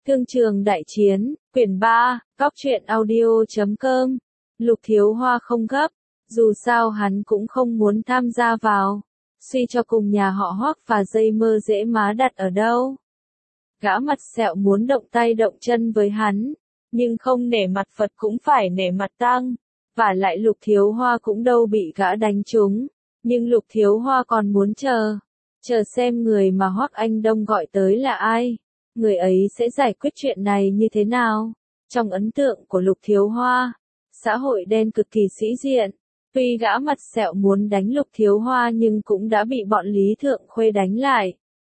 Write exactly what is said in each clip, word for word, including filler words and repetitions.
Thương trường đại chiến, quyển ba, góc truyện audio chấm com. Lục Thiếu Hoa không gấp, dù sao hắn cũng không muốn tham gia vào. Suy cho cùng nhà họ Hoắc và dây mơ dễ má đặt ở đâu. Gã mặt sẹo muốn động tay động chân với hắn, nhưng không nể mặt Phật cũng phải nể mặt Tăng. Vả lại Lục Thiếu Hoa cũng đâu bị gã đánh trúng, nhưng Lục Thiếu Hoa còn muốn chờ. Chờ xem người mà Hoắc Anh Đông gọi tới là ai. Người ấy sẽ giải quyết chuyện này như thế nào? Trong ấn tượng của Lục Thiếu Hoa, xã hội đen cực kỳ sĩ diện. Tuy gã mặt sẹo muốn đánh Lục Thiếu Hoa nhưng cũng đã bị bọn Lý Thượng Khuê đánh lại.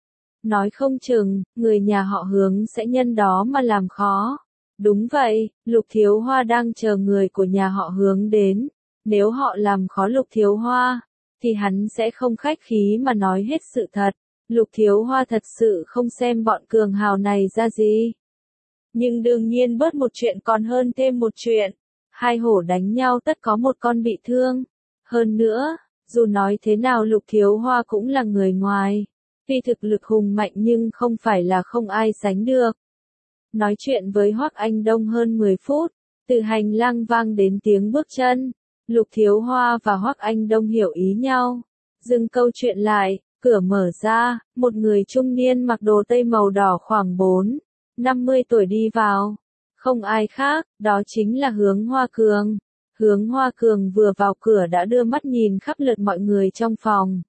Nói không chừng, người nhà họ Hướng sẽ nhân đó mà làm khó. Đúng vậy, Lục Thiếu Hoa đang chờ người của nhà họ Hướng đến. Nếu họ làm khó Lục Thiếu Hoa, thì hắn sẽ không khách khí mà nói hết sự thật. Lục Thiếu Hoa thật sự không xem bọn cường hào này ra gì. Nhưng đương nhiên bớt một chuyện còn hơn thêm một chuyện. Hai hổ đánh nhau tất có một con bị thương. Hơn nữa, dù nói thế nào Lục Thiếu Hoa cũng là người ngoài. Tuy thực lực hùng mạnh nhưng không phải là không ai sánh được. Nói chuyện với Hoắc Anh Đông hơn mười phút, từ hành lang vang đến tiếng bước chân. Lục Thiếu Hoa và Hoắc Anh Đông hiểu ý nhau. Dừng câu chuyện lại. Cửa mở ra, một người trung niên mặc đồ tây màu đỏ khoảng bốn, năm mươi tuổi đi vào. Không ai khác, đó chính là Hướng Hoa Cường. Hướng Hoa Cường vừa vào cửa đã đưa mắt nhìn khắp lượt mọi người trong phòng.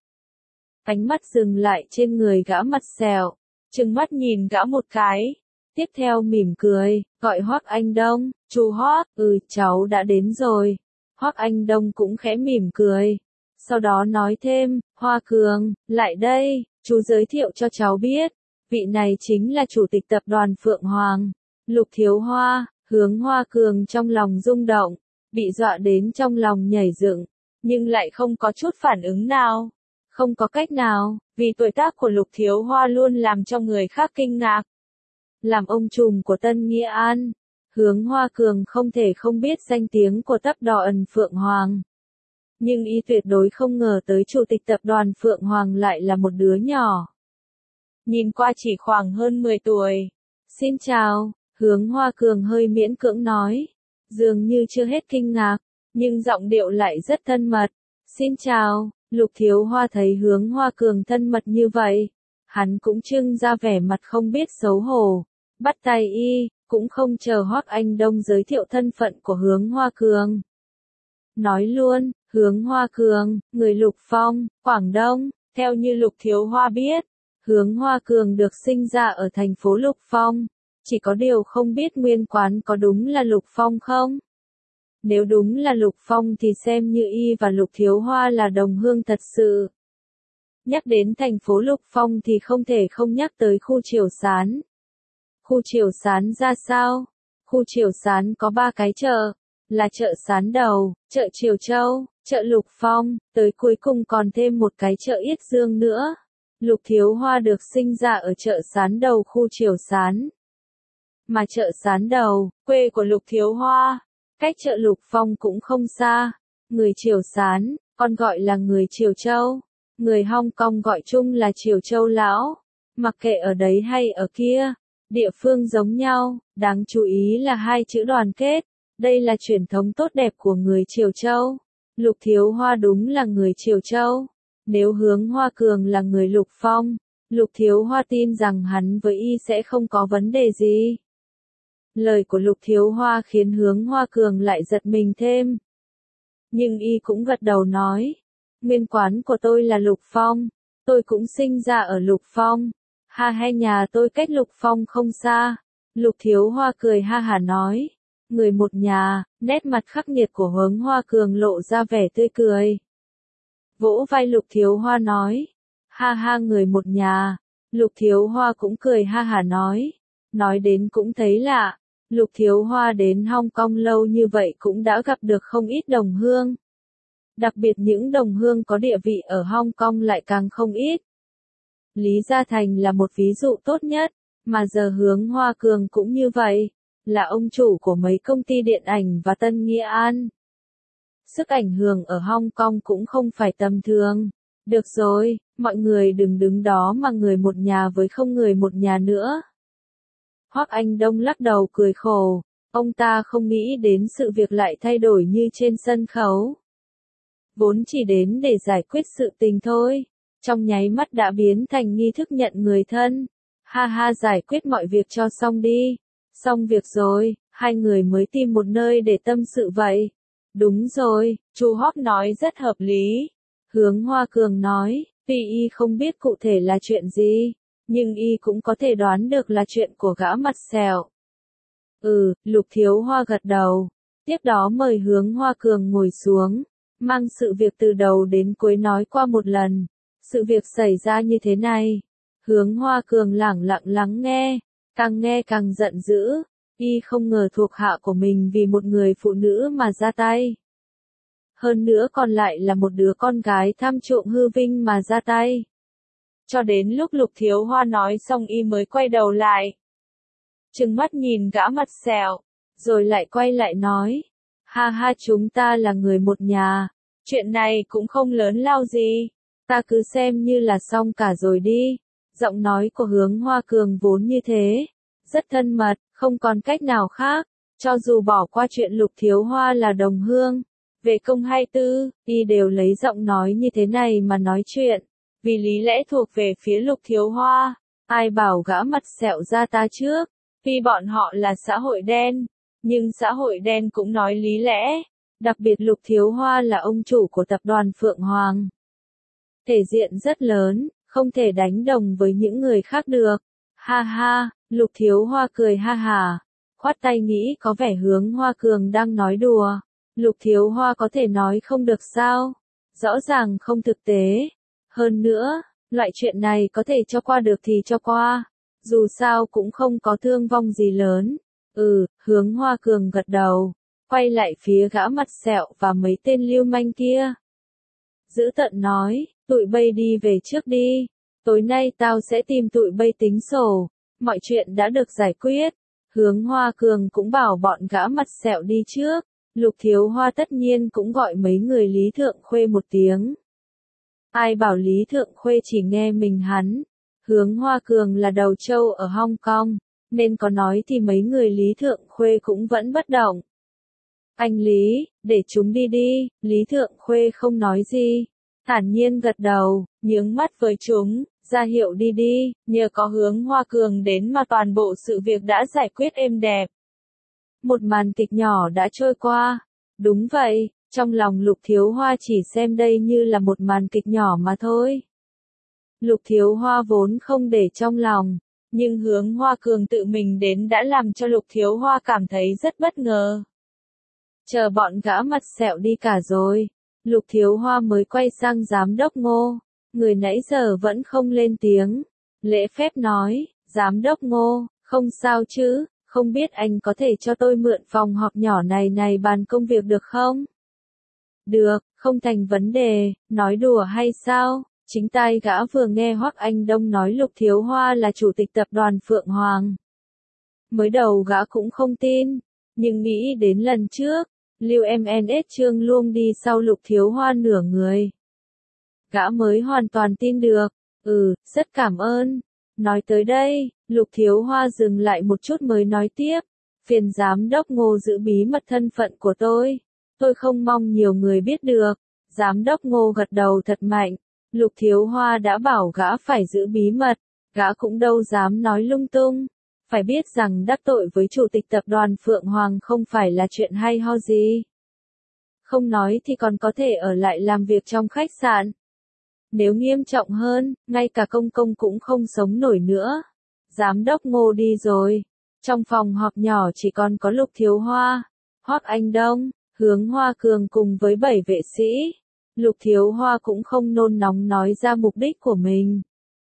Ánh mắt dừng lại trên người gã mặt sẹo, trừng mắt nhìn gã một cái. Tiếp theo mỉm cười, gọi Hoắc Anh Đông, chú Hoắc, ừ cháu đã đến rồi. Hoắc Anh Đông cũng khẽ mỉm cười. Sau đó nói thêm, Hoa Cường, lại đây, chú giới thiệu cho cháu biết, vị này chính là chủ tịch tập đoàn Phượng Hoàng, Lục Thiếu Hoa. Hướng Hoa Cường trong lòng rung động, bị dọa đến trong lòng nhảy dựng, nhưng lại không có chút phản ứng nào. Không có cách nào, vì tuổi tác của Lục Thiếu Hoa luôn làm cho người khác kinh ngạc. Làm ông trùm của Tân Nghĩa An, Hướng Hoa Cường không thể không biết danh tiếng của tập đoàn Phượng Hoàng. Nhưng y tuyệt đối không ngờ tới chủ tịch tập đoàn Phượng Hoàng lại là một đứa nhỏ. Nhìn qua chỉ khoảng hơn mười tuổi. Xin chào, Hướng Hoa Cường hơi miễn cưỡng nói. Dường như chưa hết kinh ngạc, nhưng giọng điệu lại rất thân mật. Xin chào, Lục Thiếu Hoa thấy Hướng Hoa Cường thân mật như vậy. Hắn cũng trưng ra vẻ mặt không biết xấu hổ. Bắt tay y, cũng không chờ Hoắc Anh Đông giới thiệu thân phận của Hướng Hoa Cường. Nói luôn. Hướng Hoa Cường, người Lục Phong, Quảng Đông. Theo như Lục Thiếu Hoa biết, Hướng Hoa Cường được sinh ra ở thành phố Lục Phong. Chỉ có điều không biết nguyên quán có đúng là Lục Phong không? Nếu đúng là Lục Phong thì xem như y và Lục Thiếu Hoa là đồng hương thật sự. Nhắc đến thành phố Lục Phong thì không thể không nhắc tới khu Triều Sán. Khu Triều Sán ra sao? Khu Triều Sán có ba cái chợ. Là chợ Sán Đầu, chợ Triều Châu, chợ Lục Phong, tới cuối cùng còn thêm một cái chợ Yết Dương nữa. Lục Thiếu Hoa được sinh ra ở chợ Sán Đầu khu Triều Sán. Mà chợ Sán Đầu, quê của Lục Thiếu Hoa, cách chợ Lục Phong cũng không xa. Người Triều Sán, còn gọi là người Triều Châu. Người Hong Kong gọi chung là Triều Châu Lão. Mặc kệ ở đấy hay ở kia, địa phương giống nhau, đáng chú ý là hai chữ đoàn kết. Đây là truyền thống tốt đẹp của người Triều Châu. Lục Thiếu Hoa đúng là người Triều Châu. Nếu Hướng Hoa Cường là người Lục Phong, Lục Thiếu Hoa tin rằng hắn với y sẽ không có vấn đề gì. Lời của Lục Thiếu Hoa khiến Hướng Hoa Cường lại giật mình thêm. Nhưng y cũng gật đầu nói. Nguyên quán của tôi là Lục Phong. Tôi cũng sinh ra ở Lục Phong. Ha hai nhà tôi cách Lục Phong không xa. Lục Thiếu Hoa cười ha hả nói. Người một nhà, nét mặt khắc nghiệt của Hướng Hoa Cường lộ ra vẻ tươi cười. Vỗ vai Lục Thiếu Hoa nói. Ha ha người một nhà. Lục Thiếu Hoa cũng cười ha hả nói. Nói đến cũng thấy lạ. Lục Thiếu Hoa đến Hong Kong lâu như vậy cũng đã gặp được không ít đồng hương. Đặc biệt những đồng hương có địa vị ở Hong Kong lại càng không ít. Lý Gia Thành là một ví dụ tốt nhất, mà giờ Hướng Hoa Cường cũng như vậy. Là ông chủ của mấy công ty điện ảnh và Tân Nghĩa An. Sức ảnh hưởng ở Hong Kong cũng không phải tầm thường. Được rồi, mọi người đừng đứng đó mà người một nhà với không người một nhà nữa. Hoắc Anh Đông lắc đầu cười khổ, ông ta không nghĩ đến sự việc lại thay đổi như trên sân khấu. Vốn chỉ đến để giải quyết sự tình thôi, trong nháy mắt đã biến thành nghi thức nhận người thân. Ha ha, giải quyết mọi việc cho xong đi. Xong việc rồi, hai người mới tìm một nơi để tâm sự vậy. Đúng rồi, chú Hoắc nói rất hợp lý. Hướng Hoa Cường nói, tuy y không biết cụ thể là chuyện gì, nhưng y cũng có thể đoán được là chuyện của gã mặt sẹo. Ừ, Lục Thiếu Hoa gật đầu. Tiếp đó mời Hướng Hoa Cường ngồi xuống, mang sự việc từ đầu đến cuối nói qua một lần. Sự việc xảy ra như thế này. Hướng Hoa Cường lẳng lặng lắng nghe, càng nghe càng giận dữ. Y không ngờ thuộc hạ của mình vì một người phụ nữ mà ra tay. Hơn nữa còn lại là một đứa con gái tham trộm hư vinh mà ra tay. Cho đến lúc Lục Thiếu Hoa nói xong y mới quay đầu lại. Trừng mắt nhìn gã mặt sẹo, rồi lại quay lại nói. Ha ha, chúng ta là người một nhà, chuyện này cũng không lớn lao gì, ta cứ xem như là xong cả rồi đi. Giọng nói của Hướng Hoa Cường vốn như thế, rất thân mật, không còn cách nào khác, cho dù bỏ qua chuyện Lục Thiếu Hoa là đồng hương, về công hay tư, y đều lấy giọng nói như thế này mà nói chuyện, vì lý lẽ thuộc về phía Lục Thiếu Hoa. Ai bảo gã mặt sẹo ra ta trước, tuy bọn họ là xã hội đen, nhưng xã hội đen cũng nói lý lẽ, đặc biệt Lục Thiếu Hoa là ông chủ của tập đoàn Phượng Hoàng. Thể diện rất lớn, không thể đánh đồng với những người khác được. Ha ha, Lục Thiếu Hoa cười ha hả, khoát tay nghĩ có vẻ Hướng Hoa Cường đang nói đùa. Lục Thiếu Hoa có thể nói không được sao? Rõ ràng không thực tế. Hơn nữa, loại chuyện này có thể cho qua được thì cho qua. Dù sao cũng không có thương vong gì lớn. Ừ, Hướng Hoa Cường gật đầu, quay lại phía gã mặt sẹo và mấy tên lưu manh kia. Dữ tợn nói, tụi bay đi về trước đi. Tối nay tao sẽ tìm tụi bay tính sổ. Mọi chuyện đã được giải quyết. Hướng Hoa Cường cũng bảo bọn gã mặt sẹo đi trước. Lục Thiếu Hoa tất nhiên cũng gọi mấy người Lý Thượng Khuê một tiếng. Ai bảo Lý Thượng Khuê chỉ nghe mình hắn. Hướng Hoa Cường là đầu trâu ở Hong Kong, nên có nói thì mấy người Lý Thượng Khuê cũng vẫn bất động. Anh Lý, để chúng đi đi. Lý Thượng Khuê không nói gì, thản nhiên gật đầu, nhướng mắt với chúng, ra hiệu đi đi. Nhờ có Hướng Hoa Cường đến mà toàn bộ sự việc đã giải quyết êm đẹp. Một màn kịch nhỏ đã trôi qua. Đúng vậy, trong lòng Lục Thiếu Hoa chỉ xem đây như là một màn kịch nhỏ mà thôi. Lục Thiếu Hoa vốn không để trong lòng, nhưng Hướng Hoa Cường tự mình đến đã làm cho Lục Thiếu Hoa cảm thấy rất bất ngờ. Chờ bọn gã mặt sẹo đi cả rồi, Lục Thiếu Hoa mới quay sang giám đốc Ngô, người nãy giờ vẫn không lên tiếng. Lễ phép nói, giám đốc Ngô, không sao chứ, không biết anh có thể cho tôi mượn phòng họp nhỏ này này bàn công việc được không? Được, không thành vấn đề, nói đùa hay sao? Chính tai gã vừa nghe Hoắc Anh Đông nói Lục Thiếu Hoa là chủ tịch tập đoàn Phượng Hoàng. Mới đầu gã cũng không tin, nhưng nghĩ đến lần trước, Lưu em en ét Trương Luông đi sau Lục Thiếu Hoa nửa người. Gã mới hoàn toàn tin được. Ừ, rất cảm ơn. Nói tới đây, Lục Thiếu Hoa dừng lại một chút mới nói tiếp. Phiền giám đốc Ngô giữ bí mật thân phận của tôi. Tôi không mong nhiều người biết được. Giám đốc Ngô gật đầu thật mạnh. Lục Thiếu Hoa đã bảo gã phải giữ bí mật. Gã cũng đâu dám nói lung tung. Phải biết rằng đắc tội với chủ tịch tập đoàn Phượng Hoàng không phải là chuyện hay ho gì. Không nói thì còn có thể ở lại làm việc trong khách sạn. Nếu nghiêm trọng hơn, ngay cả công công cũng không sống nổi nữa. Giám đốc Ngô đi rồi. Trong phòng họp nhỏ chỉ còn có Lục Thiếu Hoa, Hoắc Anh Đông, Hướng Hoa Cường cùng với bảy vệ sĩ. Lục Thiếu Hoa cũng không nôn nóng nói ra mục đích của mình,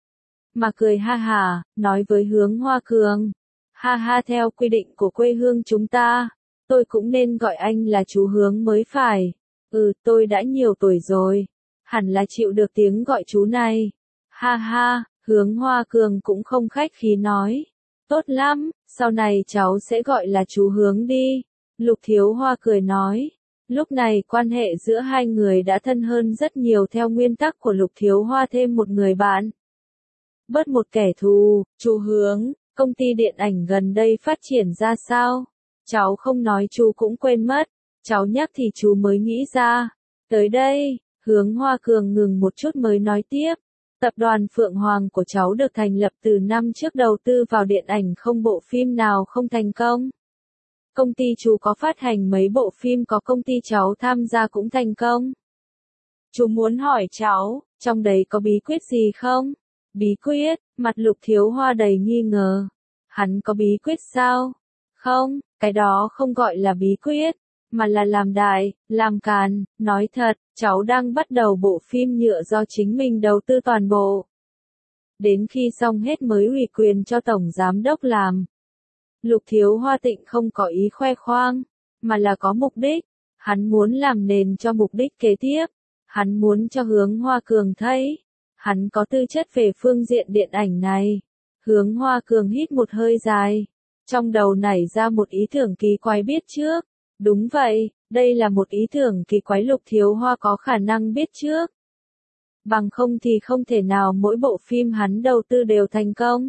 mà cười ha hả, nói với Hướng Hoa Cường. Ha ha, theo quy định của quê hương chúng ta, tôi cũng nên gọi anh là chú Hướng mới phải. Ừ, tôi đã nhiều tuổi rồi, hẳn là chịu được tiếng gọi chú này. Ha ha, Hướng Hoa Cường cũng không khách khí nói. Tốt lắm, sau này cháu sẽ gọi là chú Hướng đi. Lục Thiếu Hoa cười nói. Lúc này quan hệ giữa hai người đã thân hơn rất nhiều theo nguyên tắc của Lục Thiếu Hoa thêm một người bạn. Bớt một kẻ thù, chú Hướng, Công ty điện ảnh gần đây phát triển ra sao? Cháu không nói chú cũng quên mất. Cháu nhắc thì chú mới nghĩ ra. Tới đây, Hướng Hoa Cường ngừng một chút mới nói tiếp. Tập đoàn Phượng Hoàng của cháu được thành lập từ năm trước, đầu tư vào điện ảnh không bộ phim nào không thành công. Công ty chú có phát hành mấy bộ phim có công ty cháu tham gia cũng thành công. Chú muốn hỏi cháu, trong đấy có bí quyết gì không? Bí quyết, mặt Lục Thiếu Hoa đầy nghi ngờ. Hắn có bí quyết sao? Không, cái đó không gọi là bí quyết, mà là làm đại, làm càn. Nói thật, cháu đang bắt đầu bộ phim nhựa do chính mình đầu tư toàn bộ. Đến khi xong hết mới ủy quyền cho Tổng Giám Đốc làm. Lục Thiếu Hoa Tịnh không có ý khoe khoang, mà là có mục đích. Hắn muốn làm nền cho mục đích kế tiếp. Hắn muốn cho Hướng Hoa Cường thấy. Hắn có tư chất về phương diện điện ảnh này. Hướng Hoa Cường hít một hơi dài. Trong đầu nảy ra một ý tưởng kỳ quái biết trước. Đúng vậy, đây là một ý tưởng kỳ quái Lục Thiếu Hoa có khả năng biết trước. Bằng không thì không thể nào mỗi bộ phim hắn đầu tư đều thành công.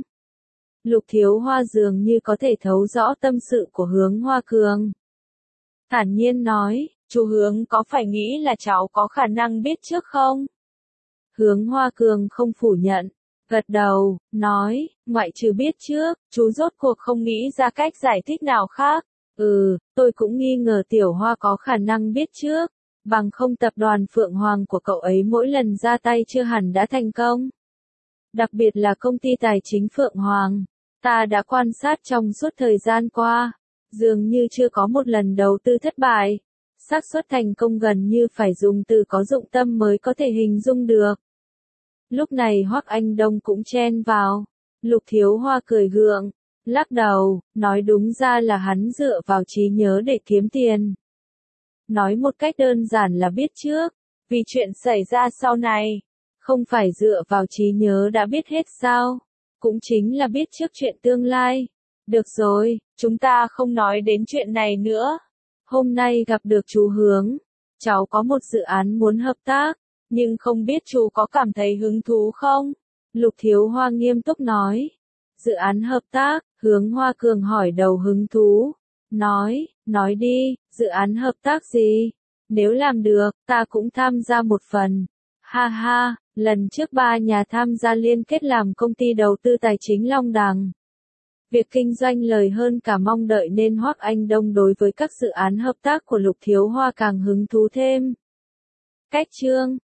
Lục Thiếu Hoa dường như có thể thấu rõ tâm sự của Hướng Hoa Cường. Thản nhiên nói, chú Hướng có phải nghĩ là cháu có khả năng biết trước không? Hướng Hoa Cường không phủ nhận, gật đầu, nói, ngoại trừ biết trước, chú rốt cuộc không nghĩ ra cách giải thích nào khác. Ừ, tôi cũng nghi ngờ Tiểu Hoa có khả năng biết trước, bằng không tập đoàn Phượng Hoàng của cậu ấy mỗi lần ra tay chưa hẳn đã thành công. Đặc biệt là công ty tài chính Phượng Hoàng, ta đã quan sát trong suốt thời gian qua, dường như chưa có một lần đầu tư thất bại. Xác suất thành công gần như phải dùng từ có dụng tâm mới có thể hình dung được. Lúc này Hoắc Anh Đông cũng chen vào. Lục Thiếu Hoa cười gượng, lắc đầu, nói đúng ra là hắn dựa vào trí nhớ để kiếm tiền. Nói một cách đơn giản là biết trước, vì chuyện xảy ra sau này, không phải dựa vào trí nhớ đã biết hết sao, cũng chính là biết trước chuyện tương lai. Được rồi, chúng ta không nói đến chuyện này nữa. Hôm nay gặp được chú Hướng, cháu có một dự án muốn hợp tác, nhưng không biết chú có cảm thấy hứng thú không? Lục Thiếu Hoa nghiêm túc nói. Dự án hợp tác, Hướng Hoa Cường hỏi đầu hứng thú. Nói, nói đi, dự án hợp tác gì? Nếu làm được, ta cũng tham gia một phần. Ha ha, lần trước ba nhà tham gia liên kết làm công ty đầu tư tài chính Long Đằng. Việc kinh doanh lời hơn cả mong đợi nên Hoắc Anh Đông đối với các dự án hợp tác của Lục Thiếu Hoa càng hứng thú thêm. Cách chương